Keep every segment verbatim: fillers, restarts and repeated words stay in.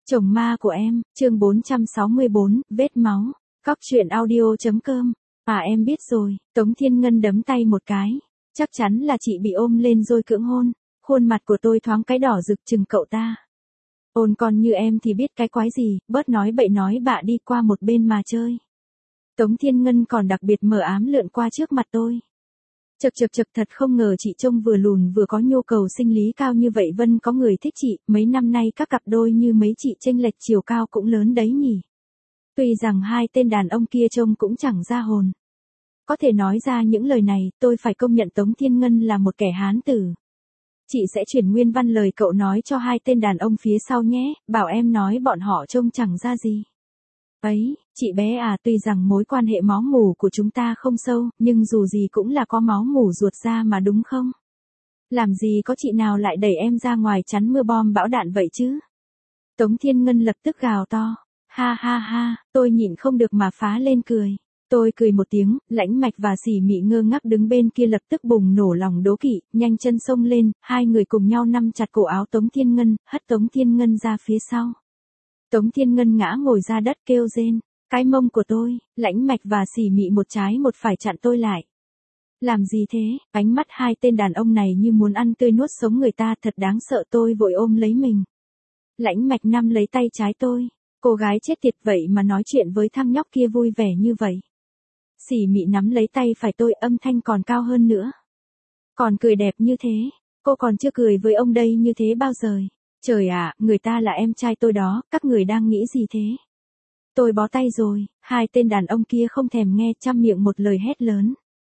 Chồng ma của em, chương bốn trăm sáu mươi bốn, vết máu. Cóc truyện audio.com. À em biết rồi, Tống Thiên Ngân đấm tay một cái. Chắc chắn là chị bị ôm lên rồi cưỡng hôn. Khuôn mặt của tôi thoáng cái đỏ rực chừng cậu ta. Ôn con như em thì biết cái quái gì, bớt nói bậy nói bạ đi qua một bên mà chơi. Tống Thiên Ngân còn đặc biệt mờ ám lượn qua trước mặt tôi. Chật chật chật thật không ngờ chị trông vừa lùn vừa có nhu cầu sinh lý cao như vậy. Vân có người thích chị, mấy năm nay các cặp đôi như mấy chị chênh lệch chiều cao cũng lớn đấy nhỉ. Tuy rằng hai tên đàn ông kia trông cũng chẳng ra hồn. Có thể nói ra những lời này, tôi phải công nhận Tống Thiên Ngân là một kẻ hán tử. Chị sẽ chuyển nguyên văn lời cậu nói cho hai tên đàn ông phía sau nhé, bảo em nói bọn họ trông chẳng ra gì. Ấy, chị bé à, tuy rằng mối quan hệ máu mủ của chúng ta không sâu, nhưng dù gì cũng là có máu mủ ruột ra mà đúng không? Làm gì có chị nào lại đẩy em ra ngoài chắn mưa bom bão đạn vậy chứ? Tống Thiên Ngân lập tức gào to. Ha ha ha, tôi nhịn không được mà phá lên cười. Tôi cười một tiếng, Lãnh Mạch và Sỉ Mị ngơ ngác đứng bên kia lập tức bùng nổ lòng đố kỵ, nhanh chân xông lên, hai người cùng nhau nắm chặt cổ áo Tống Thiên Ngân, hất Tống Thiên Ngân ra phía sau. Tống Thiên Ngân ngã ngồi ra đất kêu rên, cái mông của tôi. Lãnh Mạch và Sỉ Mị một trái một phải chặn tôi lại. Làm gì thế? Ánh mắt hai tên đàn ông này như muốn ăn tươi nuốt sống người ta, thật đáng sợ. Tôi vội ôm lấy mình. Lãnh Mạch nắm lấy tay trái tôi. Cô gái chết tiệt vậy mà nói chuyện với thằng nhóc kia vui vẻ như vậy. Sỉ Mị nắm lấy tay phải tôi, âm thanh còn cao hơn nữa. Còn cười đẹp như thế, cô còn chưa cười với ông đây như thế bao giờ. Trời ạ, à, người ta là em trai tôi đó, các người đang nghĩ gì thế? Tôi bó tay rồi, hai tên đàn ông kia không thèm nghe, trăm miệng một lời hét lớn.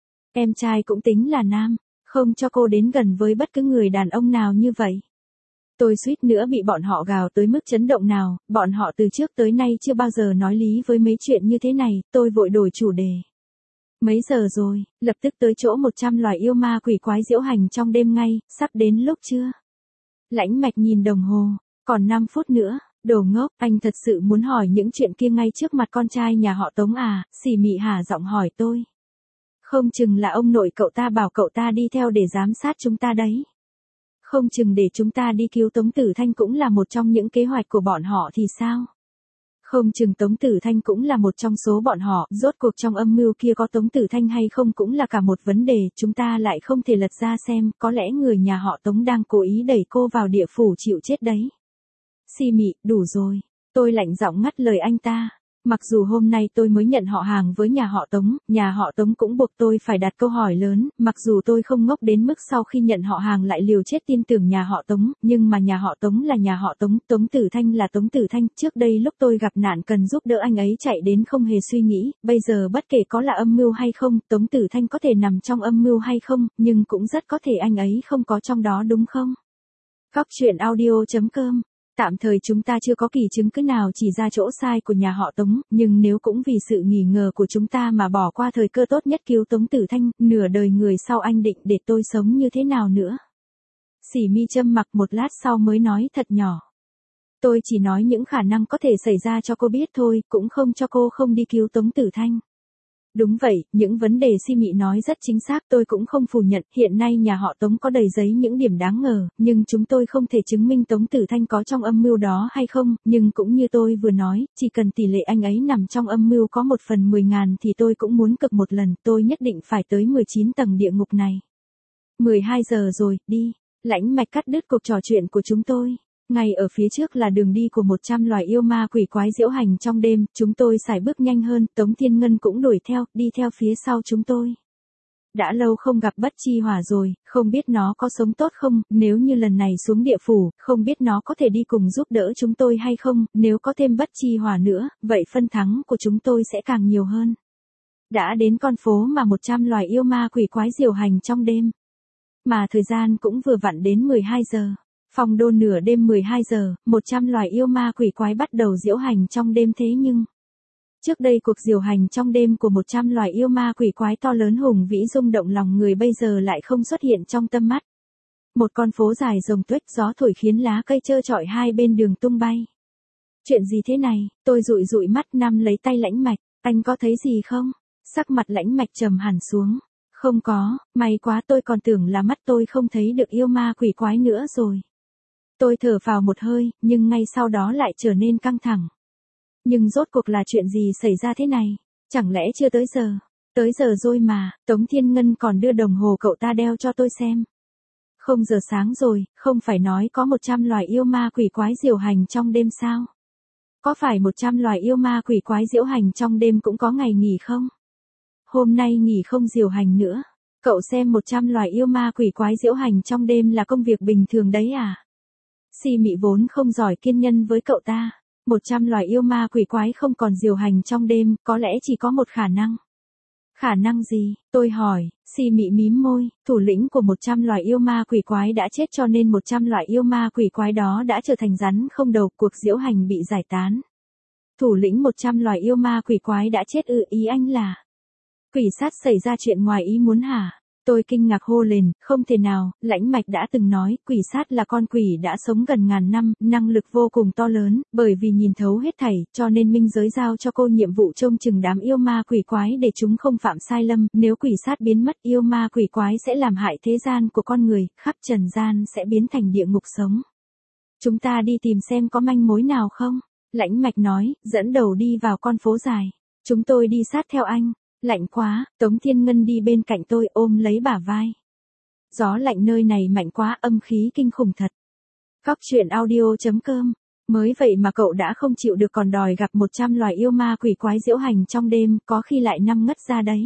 Em trai cũng tính là nam, không cho cô đến gần với bất cứ người đàn ông nào như vậy. Tôi suýt nữa bị bọn họ gào tới mức chấn động nào, bọn họ từ trước tới nay chưa bao giờ nói lý với mấy chuyện như thế này, tôi vội đổi chủ đề. Mấy giờ rồi, lập tức tới chỗ một trăm loài yêu ma quỷ quái diễu hành trong đêm ngay, sắp đến lúc chưa? Lãnh Mạch nhìn đồng hồ, còn năm phút nữa, đồ ngốc, anh thật sự muốn hỏi những chuyện kia ngay trước mặt con trai nhà họ Tống à? Sỉ Mị hả giọng hỏi tôi. Không chừng là ông nội cậu ta bảo cậu ta đi theo để giám sát chúng ta đấy. Không chừng để chúng ta đi cứu Tống Tử Thanh cũng là một trong những kế hoạch của bọn họ thì sao? Không chừng Tống Tử Thanh cũng là một trong số bọn họ, rốt cuộc trong âm mưu kia có Tống Tử Thanh hay không cũng là cả một vấn đề, chúng ta lại không thể lật ra xem, có lẽ người nhà họ Tống đang cố ý đẩy cô vào địa phủ chịu chết đấy. Sỉ Mị, đủ rồi. Tôi lạnh giọng ngắt lời anh ta. Mặc dù hôm nay tôi mới nhận họ hàng với nhà họ Tống, nhà họ Tống cũng buộc tôi phải đặt câu hỏi lớn, mặc dù tôi không ngốc đến mức sau khi nhận họ hàng lại liều chết tin tưởng nhà họ Tống, nhưng mà nhà họ Tống là nhà họ Tống, Tống Tử Thanh là Tống Tử Thanh, trước đây lúc tôi gặp nạn cần giúp đỡ anh ấy chạy đến không hề suy nghĩ, bây giờ bất kể có là âm mưu hay không, Tống Tử Thanh có thể nằm trong âm mưu hay không, nhưng cũng rất có thể anh ấy không có trong đó đúng không? Cóc truyện audio.com. Tạm thời chúng ta chưa có kỳ chứng cứ nào chỉ ra chỗ sai của nhà họ Tống, nhưng nếu cũng vì sự nghi ngờ của chúng ta mà bỏ qua thời cơ tốt nhất cứu Tống Tử Thanh, nửa đời người sau anh định để tôi sống như thế nào nữa? Sỉ Mị châm mặc một lát sau mới nói thật nhỏ. Tôi chỉ nói những khả năng có thể xảy ra cho cô biết thôi, cũng không cho cô không đi cứu Tống Tử Thanh. Đúng vậy, những vấn đề Sỉ Mị nói rất chính xác, tôi cũng không phủ nhận, hiện nay nhà họ Tống có đầy giấy những điểm đáng ngờ, nhưng chúng tôi không thể chứng minh Tống Tử Thanh có trong âm mưu đó hay không, nhưng cũng như tôi vừa nói, chỉ cần tỷ lệ anh ấy nằm trong âm mưu có một phần mười ngàn thì tôi cũng muốn cực một lần, tôi nhất định phải tới mười chín tầng địa ngục này. mười hai giờ rồi, đi. Lãnh Mạch cắt đứt cuộc trò chuyện của chúng tôi. Ngay ở phía trước là đường đi của một trăm loài yêu ma quỷ quái diễu hành trong đêm, chúng tôi sải bước nhanh hơn, Tống Thiên Ngân cũng đuổi theo, đi theo phía sau chúng tôi. Đã lâu không gặp Bất Chi Hỏa rồi, không biết nó có sống tốt không, nếu như lần này xuống địa phủ, không biết nó có thể đi cùng giúp đỡ chúng tôi hay không, nếu có thêm Bất Chi Hỏa nữa, vậy phân thắng của chúng tôi sẽ càng nhiều hơn. Đã đến con phố mà một trăm loài yêu ma quỷ quái diễu hành trong đêm. Mà thời gian cũng vừa vặn đến mười hai giờ. Phong đô nửa đêm mười hai giờ, một trăm loài yêu ma quỷ quái bắt đầu diễu hành trong đêm thế nhưng... Trước đây cuộc diễu hành trong đêm của một trăm loài yêu ma quỷ quái to lớn hùng vĩ rung động lòng người bây giờ lại không xuất hiện trong tâm mắt. Một con phố dài rồng tuếch, gió thổi khiến lá cây trơ trọi hai bên đường tung bay. Chuyện gì thế này? Tôi dụi dụi mắt nắm lấy tay Lãnh Mạch, anh có thấy gì không? Sắc mặt Lãnh Mạch trầm hẳn xuống. Không có, may quá, tôi còn tưởng là mắt tôi không thấy được yêu ma quỷ quái nữa rồi. Tôi thở phào một hơi, nhưng ngay sau đó lại trở nên căng thẳng. Nhưng rốt cuộc là chuyện gì xảy ra thế này? Chẳng lẽ chưa tới giờ? Tới giờ rồi mà, Tống Thiên Ngân còn đưa đồng hồ cậu ta đeo cho tôi xem. Không giờ sáng rồi, không phải nói có một trăm loài yêu ma quỷ quái diễu hành trong đêm sao? Có phải một trăm loài yêu ma quỷ quái diễu hành trong đêm cũng có ngày nghỉ không? Hôm nay nghỉ không diễu hành nữa. Cậu xem một trăm loài yêu ma quỷ quái diễu hành trong đêm là công việc bình thường đấy à? Xì Mị vốn không giỏi kiên nhẫn với cậu ta. Một trăm loài yêu ma quỷ quái không còn diễu hành trong đêm, có lẽ chỉ có một khả năng. Khả năng gì? Tôi hỏi. Xì Mị mím môi, thủ lĩnh của một trăm loài yêu ma quỷ quái đã chết cho nên một trăm loài yêu ma quỷ quái đó đã trở thành rắn không đầu, cuộc diễu hành bị giải tán. Thủ lĩnh một trăm loài yêu ma quỷ quái đã chết ư? Ý anh là quỷ sát xảy ra chuyện ngoài ý muốn hả? Tôi kinh ngạc hô lên, không thể nào, Lãnh Mạch đã từng nói, quỷ sát là con quỷ đã sống gần ngàn năm, năng lực vô cùng to lớn, bởi vì nhìn thấu hết thảy, cho nên minh giới giao cho cô nhiệm vụ trông chừng đám yêu ma quỷ quái để chúng không phạm sai lầm, nếu quỷ sát biến mất yêu ma quỷ quái sẽ làm hại thế gian của con người, khắp trần gian sẽ biến thành địa ngục sống. Chúng ta đi tìm xem có manh mối nào không? Lãnh Mạch nói, dẫn đầu đi vào con phố dài. Chúng tôi đi sát theo anh. Lạnh quá, Tống Thiên Ngân đi bên cạnh tôi ôm lấy bả vai. Gió lạnh nơi này mạnh quá, âm khí kinh khủng thật. Cóc truyện audio chấm com. Mới vậy mà cậu đã không chịu được còn đòi gặp một trăm loài yêu ma quỷ quái diễu hành trong đêm, có khi lại năm ngất ra đấy.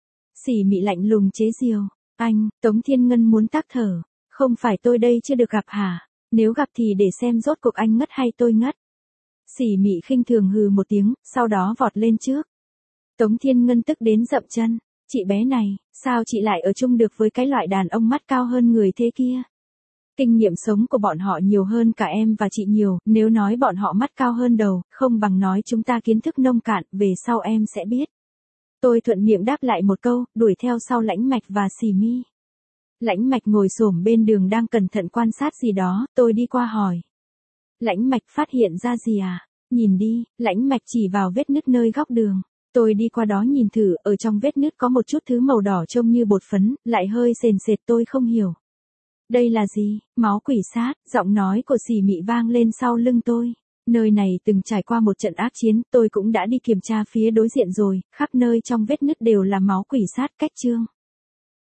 Xì Mị lạnh lùng chế giễu. Anh, Tống Thiên Ngân muốn tắc thở. Không phải tôi đây chưa được gặp hả? Nếu gặp thì để xem rốt cuộc anh ngất hay tôi ngất. Xì Mị khinh thường hừ một tiếng, sau đó vọt lên trước. Tống Thiên Ngân tức đến dậm chân. Chị bé này, sao chị lại ở chung được với cái loại đàn ông mắt cao hơn người thế kia? Kinh nghiệm sống của bọn họ nhiều hơn cả em và chị nhiều, nếu nói bọn họ mắt cao hơn đầu, không bằng nói chúng ta kiến thức nông cạn, về sau em sẽ biết. Tôi thuận miệng đáp lại một câu, đuổi theo sau Lãnh Mạch và Xì Mi. Lãnh Mạch ngồi xổm bên đường đang cẩn thận quan sát gì đó, tôi đi qua hỏi. Lãnh Mạch phát hiện ra gì à? Nhìn đi, Lãnh Mạch chỉ vào vết nứt nơi góc đường. Tôi đi qua đó nhìn thử, ở trong vết nứt có một chút thứ màu đỏ trông như bột phấn, lại hơi sền sệt, tôi không hiểu. Đây là gì? Máu quỷ sát, giọng nói của Xì Mị vang lên sau lưng tôi. Nơi này từng trải qua một trận ác chiến, tôi cũng đã đi kiểm tra phía đối diện rồi, khắp nơi trong vết nứt đều là máu quỷ sát, cách chương.